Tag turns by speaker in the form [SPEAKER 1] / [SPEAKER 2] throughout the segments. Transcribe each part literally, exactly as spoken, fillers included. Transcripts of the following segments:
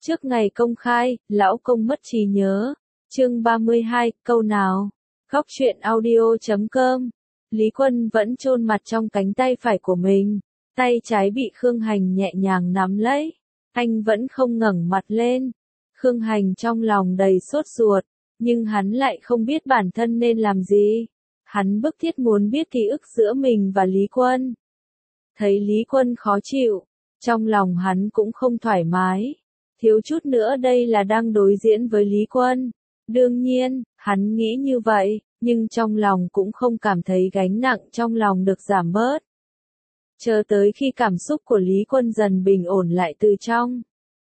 [SPEAKER 1] Trước ngày công khai, lão công mất trí nhớ. Chương ba mươi hai, câu nào? Góc truyện audio chấm com. Lý Quân vẫn chôn mặt trong cánh tay phải của mình, tay trái bị Khương Hành nhẹ nhàng nắm lấy. Anh vẫn không ngẩng mặt lên. Khương Hành trong lòng đầy sốt ruột, nhưng hắn lại không biết bản thân nên làm gì. Hắn bức thiết muốn biết ký ức giữa mình và Lý Quân. Thấy Lý Quân khó chịu, trong lòng hắn cũng không thoải mái. Thiếu chút nữa đây là đang đối diễn với Lý Quân. Đương nhiên, hắn nghĩ như vậy, nhưng trong lòng cũng không cảm thấy gánh nặng trong lòng được giảm bớt. Chờ tới khi cảm xúc của Lý Quân dần bình ổn lại từ trong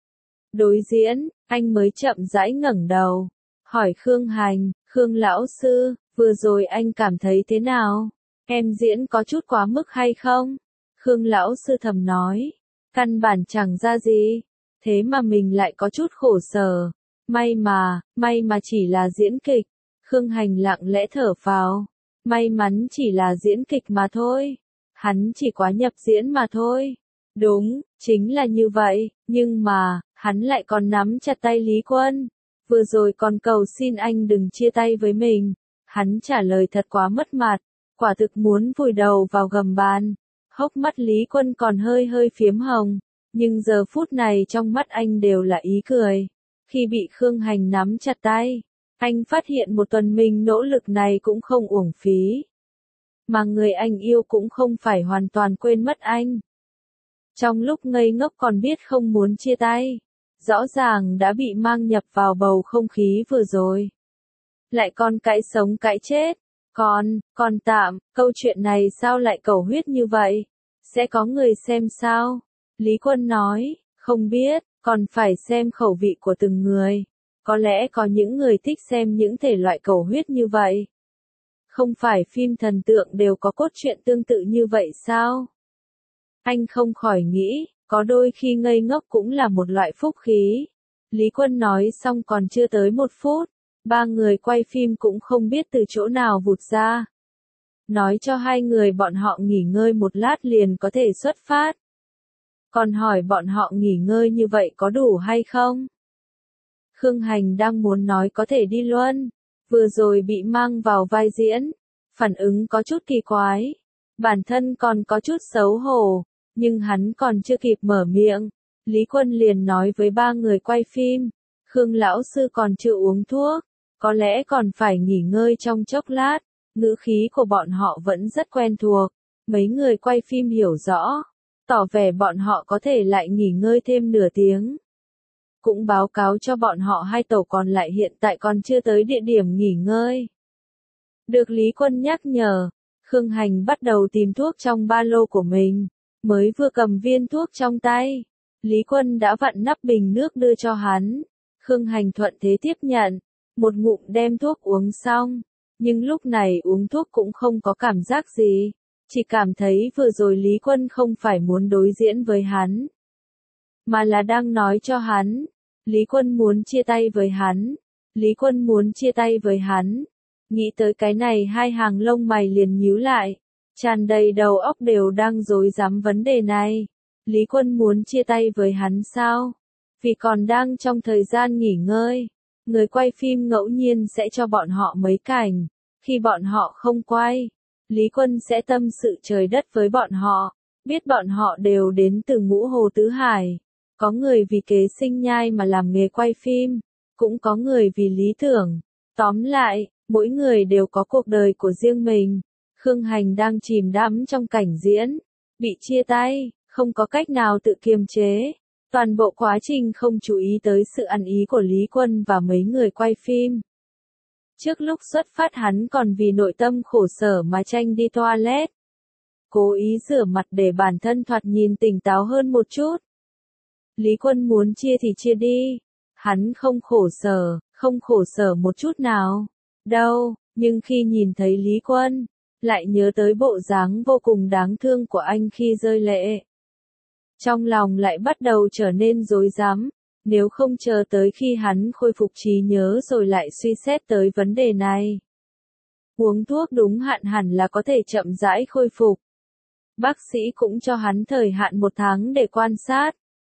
[SPEAKER 1] đối diễn, anh mới chậm rãi ngẩng đầu, hỏi Khương Hành, Khương lão sư, vừa rồi anh cảm thấy thế nào? Em diễn có chút quá mức hay không? Khương lão sư thầm nói, căn bản chẳng ra gì, thế mà mình lại có chút khổ sở. May mà, may mà chỉ là diễn kịch. Khương Hành lặng lẽ thở phào. May mắn chỉ là diễn kịch mà thôi. Hắn chỉ quá nhập diễn mà thôi. Đúng, chính là như vậy, nhưng mà, hắn lại còn nắm chặt tay Lý Quân. Vừa rồi còn cầu xin anh đừng chia tay với mình. Hắn trả lời thật quá mất mặt, quả thực muốn vùi đầu vào gầm bàn. Hốc mắt Lý Quân còn hơi hơi phiếm hồng, nhưng giờ phút này trong mắt anh đều là ý cười. Khi bị Khương Hành nắm chặt tay, anh phát hiện một tuần mình nỗ lực này cũng không uổng phí. Mà người anh yêu cũng không phải hoàn toàn quên mất anh. Trong lúc ngây ngốc còn biết không muốn chia tay, rõ ràng đã bị mang nhập vào bầu không khí vừa rồi. Lại còn cãi sống cãi chết, còn, còn tạm, câu chuyện này sao lại cầu huyết như vậy? Sẽ có người xem sao? Lý Quân nói, không biết. Còn phải xem khẩu vị của từng người. Có lẽ có những người thích xem những thể loại cầu huyết như vậy. Không phải phim thần tượng đều có cốt truyện tương tự như vậy sao? Anh không khỏi nghĩ, có đôi khi ngây ngốc cũng là một loại phúc khí. Lý Quân nói xong còn chưa tới một phút. Ba người quay phim cũng không biết từ chỗ nào vụt ra. Nói cho hai người bọn họ nghỉ ngơi một lát liền có thể xuất phát. Còn hỏi bọn họ nghỉ ngơi như vậy có đủ hay không? Khương Hành đang muốn nói có thể đi luôn. Vừa rồi bị mang vào vai diễn. Phản ứng có chút kỳ quái. Bản thân còn có chút xấu hổ. Nhưng hắn còn chưa kịp mở miệng. Lý Quân liền nói với ba người quay phim. Khương lão sư còn chưa uống thuốc. Có lẽ còn phải nghỉ ngơi trong chốc lát. Ngữ khí của bọn họ vẫn rất quen thuộc. Mấy người quay phim hiểu rõ. Tỏ vẻ bọn họ có thể lại nghỉ ngơi thêm nửa tiếng. Cũng báo cáo cho bọn họ hai tàu còn lại hiện tại còn chưa tới địa điểm nghỉ ngơi. Được Lý Quân nhắc nhở, Khương Hành bắt đầu tìm thuốc trong ba lô của mình. Mới vừa cầm viên thuốc trong tay, Lý Quân đã vặn nắp bình nước đưa cho hắn. Khương Hành thuận thế tiếp nhận, một ngụm đem thuốc uống xong. Nhưng lúc này uống thuốc cũng không có cảm giác gì. Chỉ cảm thấy vừa rồi Lý Quân không phải muốn đối diễn với hắn, mà là đang nói cho hắn. Lý Quân muốn chia tay với hắn. Lý Quân muốn chia tay với hắn. Nghĩ tới cái này hai hàng lông mày liền nhíu lại. Tràn đầy đầu óc đều đang rối rắm vấn đề này. Lý Quân muốn chia tay với hắn sao? Vì còn đang trong thời gian nghỉ ngơi. Người quay phim ngẫu nhiên sẽ cho bọn họ mấy cảnh. Khi bọn họ không quay, Lý Quân sẽ tâm sự trời đất với bọn họ, biết bọn họ đều đến từ Ngũ Hồ Tứ Hải. Có người vì kế sinh nhai mà làm nghề quay phim, cũng có người vì lý tưởng. Tóm lại, mỗi người đều có cuộc đời của riêng mình. Khương Hành đang chìm đắm trong cảnh diễn, bị chia tay, không có cách nào tự kiềm chế. Toàn bộ quá trình không chú ý tới sự ăn ý của Lý Quân và mấy người quay phim. Trước lúc xuất phát hắn còn vì nội tâm khổ sở mà tranh đi toilet. Cố ý rửa mặt để bản thân thoạt nhìn tỉnh táo hơn một chút. Lý Quân muốn chia thì chia đi. Hắn không khổ sở, không khổ sở một chút nào. Đâu, nhưng khi nhìn thấy Lý Quân, lại nhớ tới bộ dáng vô cùng đáng thương của anh khi rơi lệ. Trong lòng lại bắt đầu trở nên rối rắm. Nếu không chờ tới khi hắn khôi phục trí nhớ rồi lại suy xét tới vấn đề này. Uống thuốc đúng hạn hẳn là có thể chậm rãi khôi phục. Bác sĩ cũng cho hắn thời hạn một tháng để quan sát.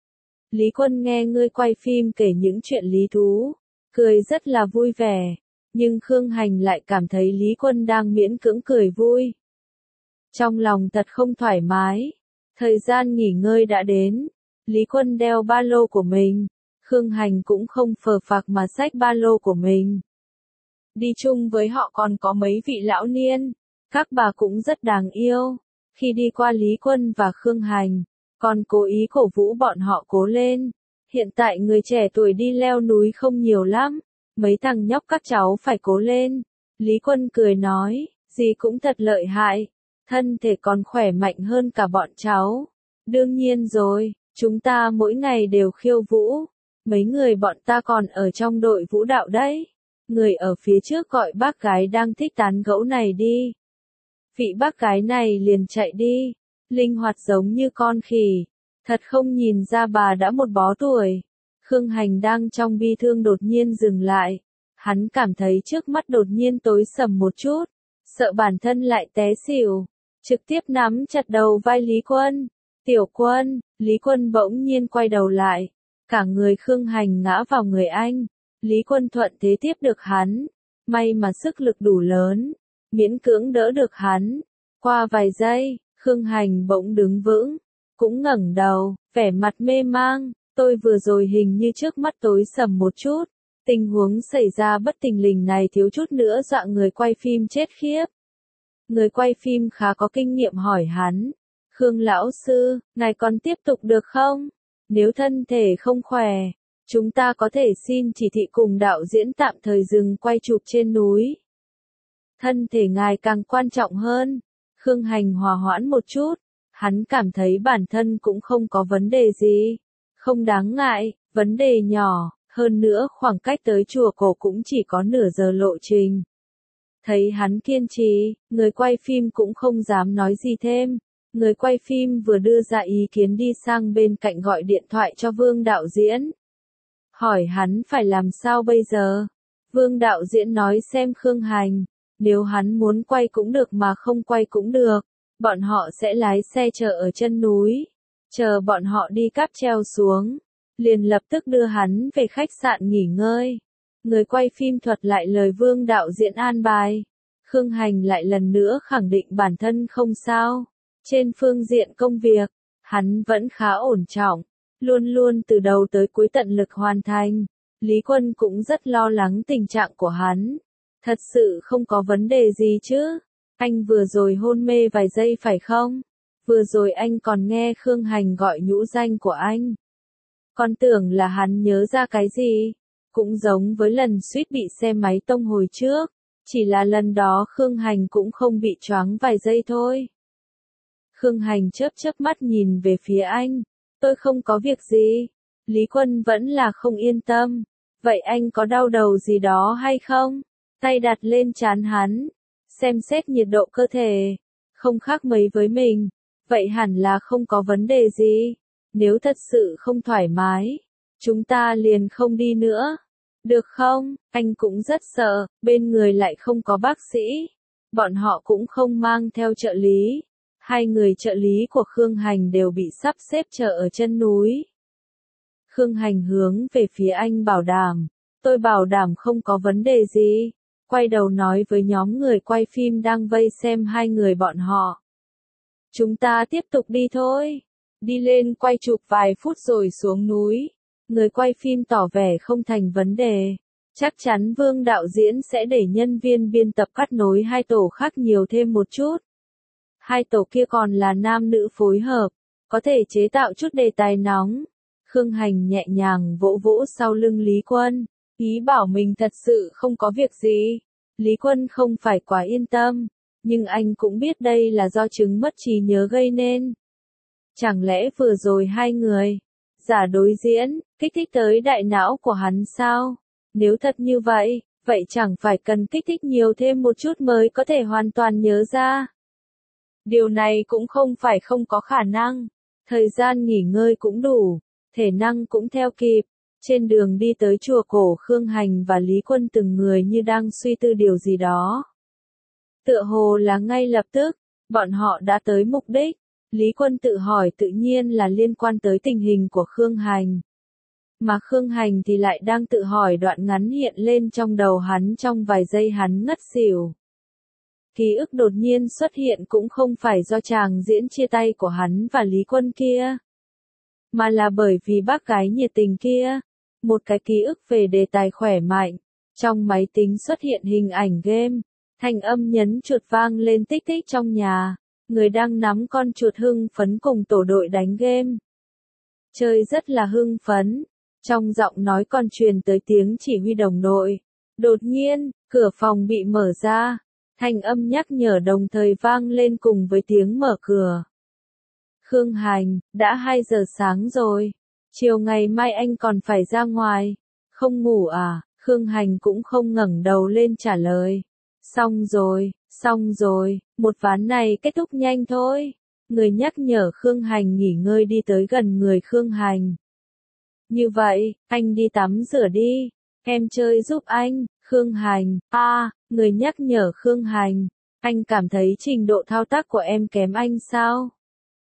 [SPEAKER 1] Lý Quân nghe ngươi quay phim kể những chuyện lý thú, cười rất là vui vẻ, nhưng Khương Hành lại cảm thấy Lý Quân đang miễn cưỡng cười vui. Trong lòng thật không thoải mái, thời gian nghỉ ngơi đã đến, Lý Quân đeo ba lô của mình, Khương Hành cũng không phờ phạc mà xách ba lô của mình. Đi chung với họ còn có mấy vị lão niên, các bà cũng rất đáng yêu. Khi đi qua Lý Quân và Khương Hành, còn cố ý cổ vũ bọn họ cố lên. Hiện tại người trẻ tuổi đi leo núi không nhiều lắm, mấy thằng nhóc các cháu phải cố lên. Lý Quân cười nói, dì cũng thật lợi hại, thân thể còn khỏe mạnh hơn cả bọn cháu. Đương nhiên rồi, chúng ta mỗi ngày đều khiêu vũ, mấy người bọn ta còn ở trong đội vũ đạo đấy. Người ở phía trước gọi bác gái đang thích tán gẫu này đi. Vị bác gái này liền chạy đi, linh hoạt giống như con khỉ, thật không nhìn ra bà đã một bó tuổi. Khương Hành đang trong bi thương đột nhiên dừng lại, hắn cảm thấy trước mắt đột nhiên tối sầm một chút, sợ bản thân lại té xỉu, trực tiếp nắm chặt đầu vai Lý Quân. Tiểu Quân, Lý Quân bỗng nhiên quay đầu lại, cả người Khương Hành ngã vào người anh. Lý Quân thuận thế tiếp được hắn, may mà sức lực đủ lớn, miễn cưỡng đỡ được hắn. Qua vài giây, Khương Hành bỗng đứng vững, cũng ngẩng đầu, vẻ mặt mê mang, tôi vừa rồi hình như trước mắt tối sầm một chút, tình huống xảy ra bất thình lình này thiếu chút nữa dọa người quay phim chết khiếp. Người quay phim khá có kinh nghiệm hỏi hắn, Khương lão sư, ngài còn tiếp tục được không? Nếu thân thể không khỏe, chúng ta có thể xin chỉ thị cùng đạo diễn tạm thời dừng quay chụp trên núi. Thân thể ngài càng quan trọng hơn. Khương Hành hòa hoãn một chút, hắn cảm thấy bản thân cũng không có vấn đề gì. Không đáng ngại, vấn đề nhỏ, hơn nữa khoảng cách tới chùa cổ cũng chỉ có nửa giờ lộ trình. Thấy hắn kiên trì, người quay phim cũng không dám nói gì thêm. Người quay phim vừa đưa ra ý kiến đi sang bên cạnh gọi điện thoại cho Vương đạo diễn. Hỏi hắn phải làm sao bây giờ? Vương đạo diễn nói xem Khương Hành, nếu hắn muốn quay cũng được mà không quay cũng được, bọn họ sẽ lái xe chờ ở chân núi, chờ bọn họ đi cáp treo xuống, liền lập tức đưa hắn về khách sạn nghỉ ngơi. Người quay phim thuật lại lời Vương đạo diễn an bài, Khương Hành lại lần nữa khẳng định bản thân không sao, trên phương diện công việc, hắn vẫn khá ổn trọng. Luôn luôn từ đầu tới cuối tận lực hoàn thành. Lý Quân cũng rất lo lắng tình trạng của hắn. Thật sự không có vấn đề gì chứ? Anh vừa rồi hôn mê vài giây phải không? Vừa rồi anh còn nghe Khương Hành gọi nhũ danh của anh. Con tưởng là hắn nhớ ra cái gì? Cũng giống với lần suýt bị xe máy tông hồi trước. Chỉ là lần đó Khương Hành cũng không bị choáng vài giây thôi. Khương Hành chớp chớp mắt nhìn về phía anh. Tôi không có việc gì. Lý Quân vẫn là không yên tâm. Vậy anh có đau đầu gì đó hay không? Tay đặt lên trán hắn. Xem xét nhiệt độ cơ thể. Không khác mấy với mình. Vậy hẳn là không có vấn đề gì. Nếu thật sự không thoải mái, chúng ta liền không đi nữa. Được không? Anh cũng rất sợ, bên người lại không có bác sĩ. Bọn họ cũng không mang theo trợ lý. Hai người trợ lý của Khương Hành đều bị sắp xếp chờ ở chân núi. Khương Hành hướng về phía anh bảo đảm. Tôi bảo đảm không có vấn đề gì. Quay đầu nói với nhóm người quay phim đang vây xem hai người bọn họ. Chúng ta tiếp tục đi thôi. Đi lên quay chụp vài phút rồi xuống núi. Người quay phim tỏ vẻ không thành vấn đề. Chắc chắn Vương đạo diễn sẽ để nhân viên biên tập cắt nối hai tổ khác nhiều thêm một chút. Hai tổ kia còn là nam nữ phối hợp, có thể chế tạo chút đề tài nóng. Khương Hành nhẹ nhàng vỗ vỗ sau lưng Lý Quân, ý bảo mình thật sự không có việc gì. Lý Quân không phải quá yên tâm, nhưng anh cũng biết đây là do chứng mất trí nhớ gây nên. Chẳng lẽ vừa rồi hai người giả đối diễn, kích thích tới đại não của hắn sao? Nếu thật như vậy, vậy chẳng phải cần kích thích nhiều thêm một chút mới có thể hoàn toàn nhớ ra. Điều này cũng không phải không có khả năng. Thời gian nghỉ ngơi cũng đủ, thể năng cũng theo kịp. Trên đường đi tới chùa cổ, Khương Hành và Lý Quân từng người như đang suy tư điều gì đó. Tựa hồ là ngay lập tức, bọn họ đã tới mục đích. Lý Quân tự hỏi tự nhiên là liên quan tới tình hình của Khương Hành. Mà Khương Hành thì lại đang tự hỏi đoạn ngắn hiện lên trong đầu hắn trong vài giây hắn ngất xỉu. Ký ức đột nhiên xuất hiện cũng không phải do chàng diễn chia tay của hắn và Lý Quân kia, mà là bởi vì bác gái nhiệt tình kia. Một cái ký ức về đề tài khỏe mạnh. Trong máy tính xuất hiện hình ảnh game. Thanh âm nhấn chuột vang lên tích tích trong nhà. Người đang nắm con chuột hưng phấn cùng tổ đội đánh game. Chơi rất là hưng phấn. Trong giọng nói còn truyền tới tiếng chỉ huy đồng đội. Đột nhiên, cửa phòng bị mở ra. Thanh âm nhắc nhở đồng thời vang lên cùng với tiếng mở cửa. Khương Hành, đã hai giờ sáng rồi. Chiều ngày mai anh còn phải ra ngoài. Không ngủ à? Khương Hành cũng không ngẩng đầu lên trả lời. Xong rồi, xong rồi, một ván này kết thúc nhanh thôi. Người nhắc nhở Khương Hành nghỉ ngơi đi tới gần người Khương Hành. Như vậy, anh đi tắm rửa đi. Em chơi giúp anh. Khương Hành, a, à, người nhắc nhở Khương Hành. Anh cảm thấy trình độ thao tác của em kém anh sao?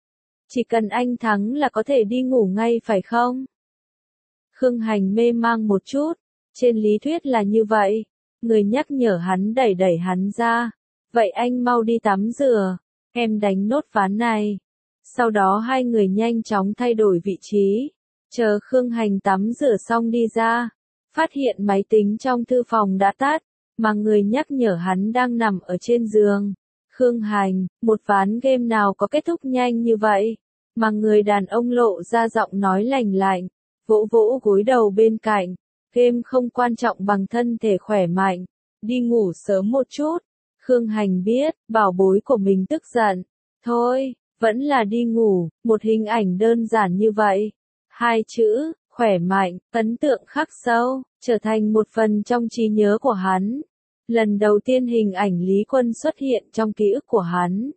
[SPEAKER 1] Chỉ cần anh thắng là có thể đi ngủ ngay phải không? Khương Hành mê mang một chút. Trên lý thuyết là như vậy. Người nhắc nhở hắn đẩy đẩy hắn ra. Vậy anh mau đi tắm rửa. Em đánh nốt ván này. Sau đó hai người nhanh chóng thay đổi vị trí. Chờ Khương Hành tắm rửa xong đi ra. Phát hiện máy tính trong thư phòng đã tắt. Mà người nhắc nhở hắn đang nằm ở trên giường. Khương Hành, một ván game nào có kết thúc nhanh như vậy? Mà người đàn ông lộ ra giọng nói lành lạnh, vỗ vỗ gối đầu bên cạnh. Game không quan trọng bằng thân thể khỏe mạnh. Đi ngủ sớm một chút. Khương Hành biết, bảo bối của mình tức giận. Thôi, vẫn là đi ngủ, một hình ảnh đơn giản như vậy. Hai chữ, khỏe mạnh, ấn tượng khắc sâu, trở thành một phần trong trí nhớ của hắn. Lần đầu tiên hình ảnh Lý Quân xuất hiện trong ký ức của hắn.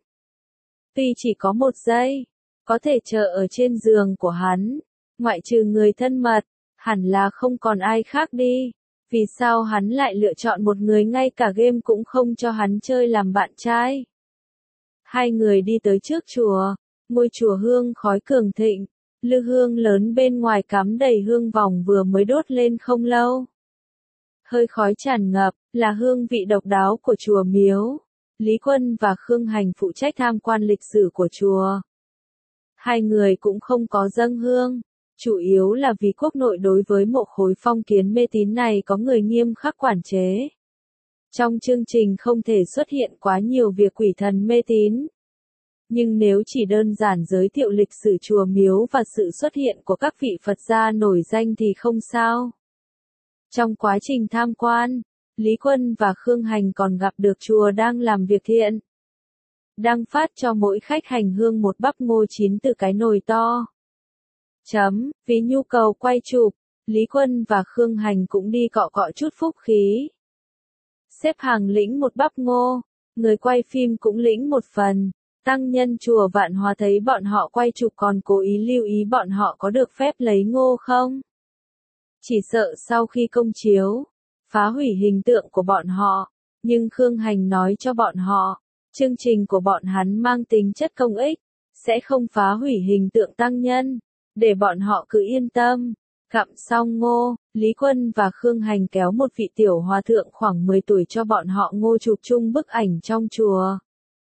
[SPEAKER 1] Tuy chỉ có một giây, có thể chờ ở trên giường của hắn, ngoại trừ người thân mật, hẳn là không còn ai khác đi. Vì sao hắn lại lựa chọn một người ngay cả game cũng không cho hắn chơi làm bạn trai? Hai người đi tới trước chùa, ngôi chùa hương khói cường thịnh, lư hương lớn bên ngoài cắm đầy hương vòng vừa mới đốt lên không lâu. Hơi khói tràn ngập, là hương vị độc đáo của chùa miếu. Lý Quân và Khương Hành phụ trách tham quan lịch sử của chùa. Hai người cũng không có dâng hương, chủ yếu là vì quốc nội đối với mộ khối phong kiến mê tín này có người nghiêm khắc quản chế. Trong chương trình không thể xuất hiện quá nhiều việc quỷ thần mê tín. Nhưng nếu chỉ đơn giản giới thiệu lịch sử chùa miếu và sự xuất hiện của các vị Phật gia nổi danh thì không sao. Trong quá trình tham quan, Lý Quân và Khương Hành còn gặp được chùa đang làm việc thiện. Đang phát cho mỗi khách hành hương một bắp ngô chín từ cái nồi to. Chấm, vì nhu cầu quay chụp, Lý Quân và Khương Hành cũng đi cọ cọ chút phúc khí. Xếp hàng lĩnh một bắp ngô, người quay phim cũng lĩnh một phần. Tăng nhân chùa Vạn Hòa thấy bọn họ quay chụp còn cố ý lưu ý bọn họ có được phép lấy ngô không? Chỉ sợ sau khi công chiếu, phá hủy hình tượng của bọn họ. Nhưng Khương Hành nói cho bọn họ, chương trình của bọn hắn mang tính chất công ích, sẽ không phá hủy hình tượng tăng nhân, để bọn họ cứ yên tâm. Gặm xong ngô, Lý Quân và Khương Hành kéo một vị tiểu hòa thượng khoảng mười tuổi cho bọn họ ngô chụp chung bức ảnh trong chùa.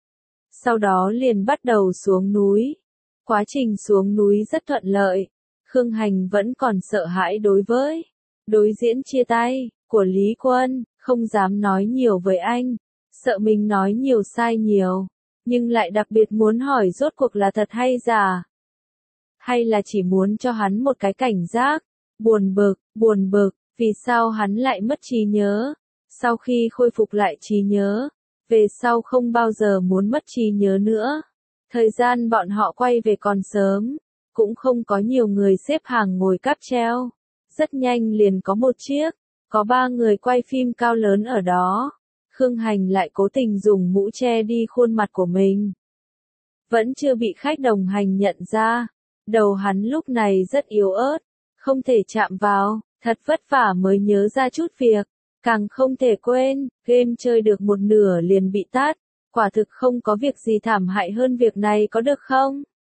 [SPEAKER 1] Sau đó liền bắt đầu xuống núi. Quá trình xuống núi rất thuận lợi. Khương Hành vẫn còn sợ hãi đối với đối diễn chia tay của Lý Quân, không dám nói nhiều với anh, sợ mình nói nhiều sai nhiều, nhưng lại đặc biệt muốn hỏi rốt cuộc là thật hay giả. Hay là chỉ muốn cho hắn một cái cảnh giác, buồn bực, buồn bực, vì sao hắn lại mất trí nhớ. Sau khi khôi phục lại trí nhớ, về sau không bao giờ muốn mất trí nhớ nữa. Thời gian bọn họ quay về còn sớm, cũng không có nhiều người xếp hàng ngồi cáp treo. Rất nhanh liền có một chiếc, có ba người quay phim cao lớn ở đó. Khương Hành lại cố tình dùng mũ che đi khuôn mặt của mình. Vẫn chưa bị khách đồng hành nhận ra. Đầu hắn lúc này rất yếu ớt, không thể chạm vào, thật vất vả mới nhớ ra chút việc. Càng không thể quên, game chơi được một nửa liền bị tắt. Quả thực không có việc gì thảm hại hơn việc này có được không?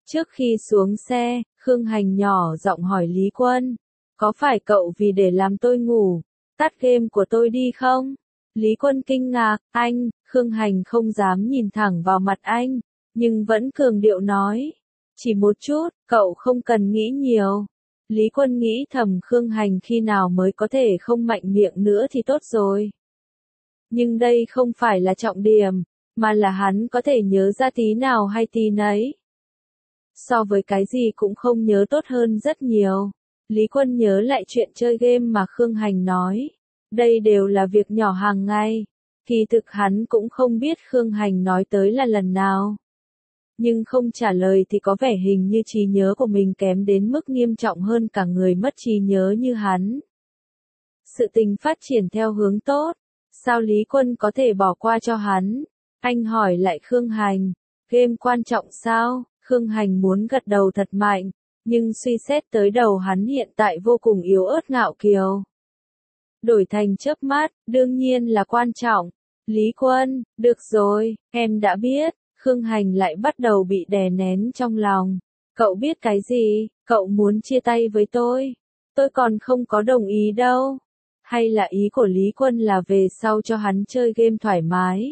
[SPEAKER 1] Trước khi xuống xe, Khương Hành nhỏ giọng hỏi Lý Quân, có phải cậu vì để làm tôi ngủ, tắt game của tôi đi không? Lý Quân kinh ngạc, anh, Khương Hành không dám nhìn thẳng vào mặt anh, nhưng vẫn cường điệu nói, chỉ một chút, cậu không cần nghĩ nhiều. Lý Quân nghĩ thầm Khương Hành khi nào mới có thể không mạnh miệng nữa thì tốt rồi. Nhưng đây không phải là trọng điểm, mà là hắn có thể nhớ ra tí nào hay tí nấy. So với cái gì cũng không nhớ tốt hơn rất nhiều. Lý Quân nhớ lại chuyện chơi game mà Khương Hành nói. Đây đều là việc nhỏ hàng ngày. Kỳ thực hắn cũng không biết Khương Hành nói tới là lần nào. Nhưng không trả lời thì có vẻ hình như trí nhớ của mình kém đến mức nghiêm trọng hơn cả người mất trí nhớ như hắn. Sự tình phát triển theo hướng tốt. Sao Lý Quân có thể bỏ qua cho hắn? Anh hỏi lại Khương Hành. Game quan trọng sao? Khương Hành muốn gật đầu thật mạnh. Nhưng suy xét tới đầu hắn hiện tại vô cùng yếu ớt ngạo kiều. Đổi thành chớp mắt, đương nhiên là quan trọng. Lý Quân, được rồi, em đã biết. Khương Hành lại bắt đầu bị đè nén trong lòng. Cậu biết cái gì? Cậu muốn chia tay với tôi? Tôi còn không có đồng ý đâu. Hay là ý của Lý Quân là về sau cho hắn chơi game thoải mái?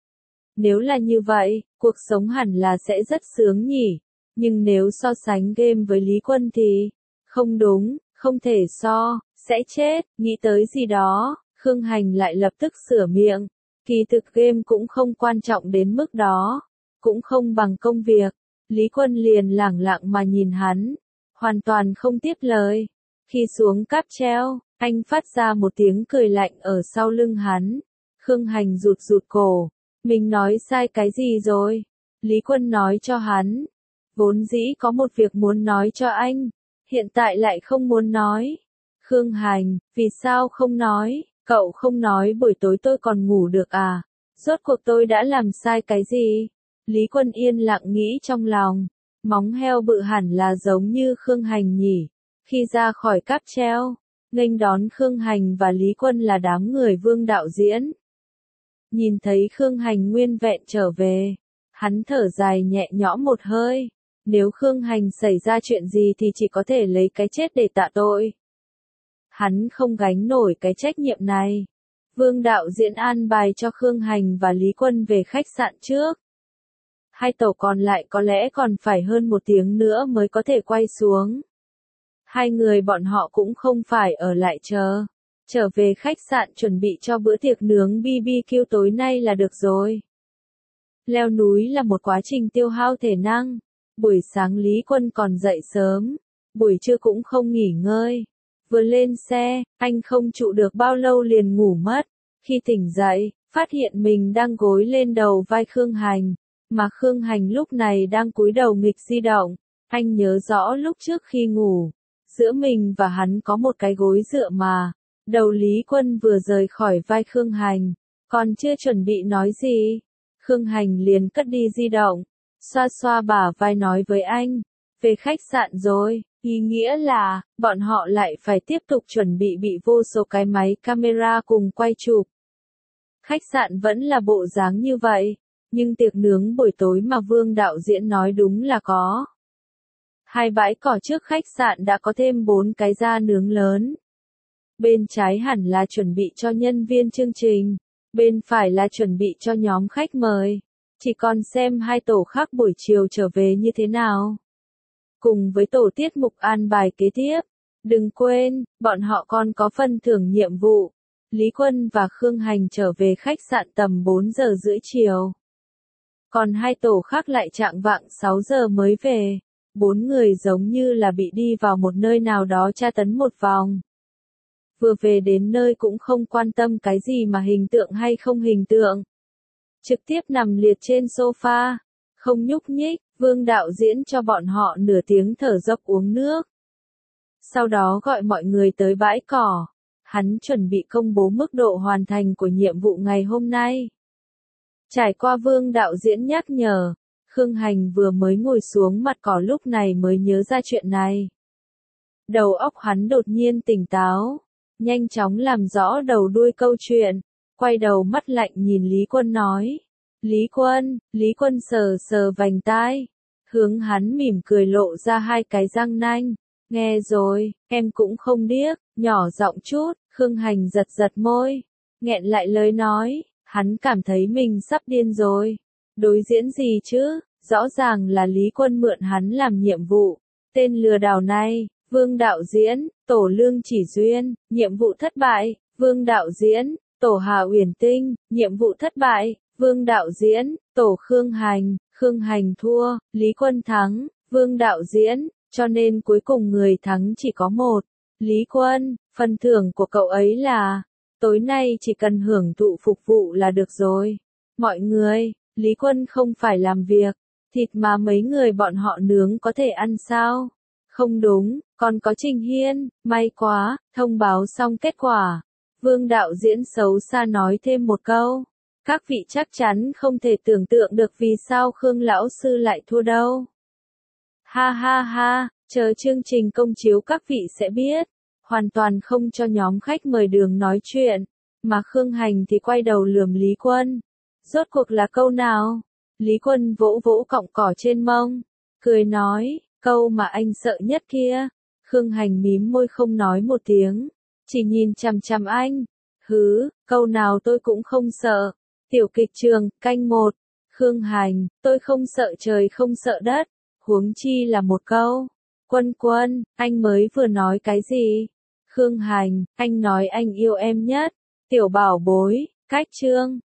[SPEAKER 1] Nếu là như vậy, cuộc sống hẳn là sẽ rất sướng nhỉ. Nhưng nếu so sánh game với Lý Quân thì, không đúng, không thể so, sẽ chết, nghĩ tới gì đó, Khương Hành lại lập tức sửa miệng. Kỳ thực game cũng không quan trọng đến mức đó, cũng không bằng công việc. Lý Quân liền lẳng lặng mà nhìn hắn, hoàn toàn không tiếp lời. Khi xuống cáp treo, anh phát ra một tiếng cười lạnh ở sau lưng hắn. Khương Hành rụt rụt cổ, mình nói sai cái gì rồi? Lý Quân nói cho hắn, vốn dĩ có một việc muốn nói cho anh, hiện tại lại không muốn nói. Khương Hành, vì sao không nói? Cậu không nói buổi tối tôi còn ngủ được à? Rốt cuộc tôi đã làm sai cái gì? Lý Quân yên lặng nghĩ trong lòng, móng heo bự hẳn là giống như Khương Hành nhỉ. Khi ra khỏi cáp treo, nghênh đón Khương Hành và Lý Quân là đám người Vương đạo diễn. Nhìn thấy Khương Hành nguyên vẹn trở về, hắn thở dài nhẹ nhõm một hơi. Nếu Khương Hành xảy ra chuyện gì thì chỉ có thể lấy cái chết để tạ tội. Hắn không gánh nổi cái trách nhiệm này. Vương đạo diễn an bài cho Khương Hành và Lý Quân về khách sạn trước. Hai tàu còn lại có lẽ còn phải hơn một tiếng nữa mới có thể quay xuống. Hai người bọn họ cũng không phải ở lại chờ. Trở về khách sạn chuẩn bị cho bữa tiệc nướng bê bê kiu tối nay là được rồi. Leo núi là một quá trình tiêu hao thể năng. Buổi sáng Lý Quân còn dậy sớm. Buổi trưa cũng không nghỉ ngơi. Vừa lên xe, anh không trụ được bao lâu liền ngủ mất. Khi tỉnh dậy, phát hiện mình đang gối lên đầu vai Khương Hành. Mà Khương Hành lúc này đang cúi đầu nghịch di động. Anh nhớ rõ lúc trước khi ngủ, giữa mình và hắn có một cái gối dựa mà. Đầu Lý Quân vừa rời khỏi vai Khương Hành, còn chưa chuẩn bị nói gì. Khương Hành liền cất đi di động, xoa xoa bả vai nói với anh, về khách sạn rồi, ý nghĩa là, bọn họ lại phải tiếp tục chuẩn bị bị vô số cái máy camera cùng quay chụp. Khách sạn vẫn là bộ dáng như vậy, nhưng tiệc nướng buổi tối mà Vương đạo diễn nói đúng là có. Hai bãi cỏ trước khách sạn đã có thêm bốn cái da nướng lớn. Bên trái hẳn là chuẩn bị cho nhân viên chương trình, bên phải là chuẩn bị cho nhóm khách mời. Chỉ còn xem hai tổ khác buổi chiều trở về như thế nào. Cùng với tổ tiết mục an bài kế tiếp. Đừng quên, bọn họ còn có phân thưởng nhiệm vụ. Lý Quân và Khương Hành trở về khách sạn tầm bốn giờ rưỡi chiều. Còn hai tổ khác lại chạng vạng sáu giờ mới về. Bốn người giống như là bị đi vào một nơi nào đó tra tấn một vòng. Vừa về đến nơi cũng không quan tâm cái gì mà hình tượng hay không hình tượng. Trực tiếp nằm liệt trên sofa, không nhúc nhích, Vương đạo diễn cho bọn họ nửa tiếng thở dốc uống nước. Sau đó gọi mọi người tới bãi cỏ, hắn chuẩn bị công bố mức độ hoàn thành của nhiệm vụ ngày hôm nay. Trải qua Vương đạo diễn nhắc nhở, Khương Hành vừa mới ngồi xuống mặt cỏ lúc này mới nhớ ra chuyện này. Đầu óc hắn đột nhiên tỉnh táo, nhanh chóng làm rõ đầu đuôi câu chuyện, quay đầu mắt lạnh nhìn Lý Quân nói. Lý Quân, Lý Quân sờ sờ vành tai. hướng hắn mỉm cười lộ ra hai cái răng nanh. Nghe rồi, em cũng không điếc, nhỏ giọng chút, Khương Hành giật giật môi, nghẹn lại lời nói, hắn cảm thấy mình sắp điên rồi. Đối diễn gì chứ, rõ ràng là Lý Quân mượn hắn làm nhiệm vụ. Tên lừa đảo này, Vương đạo diễn, Tổ Lương Chỉ Duyên, nhiệm vụ thất bại, Vương đạo diễn, Tổ Hà Uyển Tinh, nhiệm vụ thất bại, Vương đạo diễn, Tổ Khương Hành, Khương Hành thua, Lý Quân thắng, Vương đạo diễn, cho nên cuối cùng người thắng chỉ có một. Lý Quân, phần thưởng của cậu ấy là, tối nay chỉ cần hưởng thụ phục vụ là được rồi. Mọi người, Lý Quân không phải làm việc, thịt mà mấy người bọn họ nướng có thể ăn sao? Không đúng, còn có Trình Hiên, may quá, thông báo xong kết quả. Vương đạo diễn xấu xa nói thêm một câu. Các vị chắc chắn không thể tưởng tượng được vì sao Khương lão sư lại thua đâu. Ha ha ha, chờ chương trình công chiếu các vị sẽ biết. Hoàn toàn không cho nhóm khách mời đường nói chuyện, mà Khương Hành thì quay đầu lườm Lý Quân. Rốt cuộc là câu nào? Lý Quân vỗ vỗ cọng cỏ trên mông, cười nói, câu mà anh sợ nhất kia. Khương Hành mím môi không nói một tiếng, chỉ nhìn chằm chằm anh. Hứ, câu nào tôi cũng không sợ. Tiểu kịch trường, canh một. Khương Hành, tôi không sợ trời không sợ đất, huống chi là một câu. Quân Quân, anh mới vừa nói cái gì? Khương Hành, anh nói anh yêu em nhất. Tiểu bảo bối, cách chương.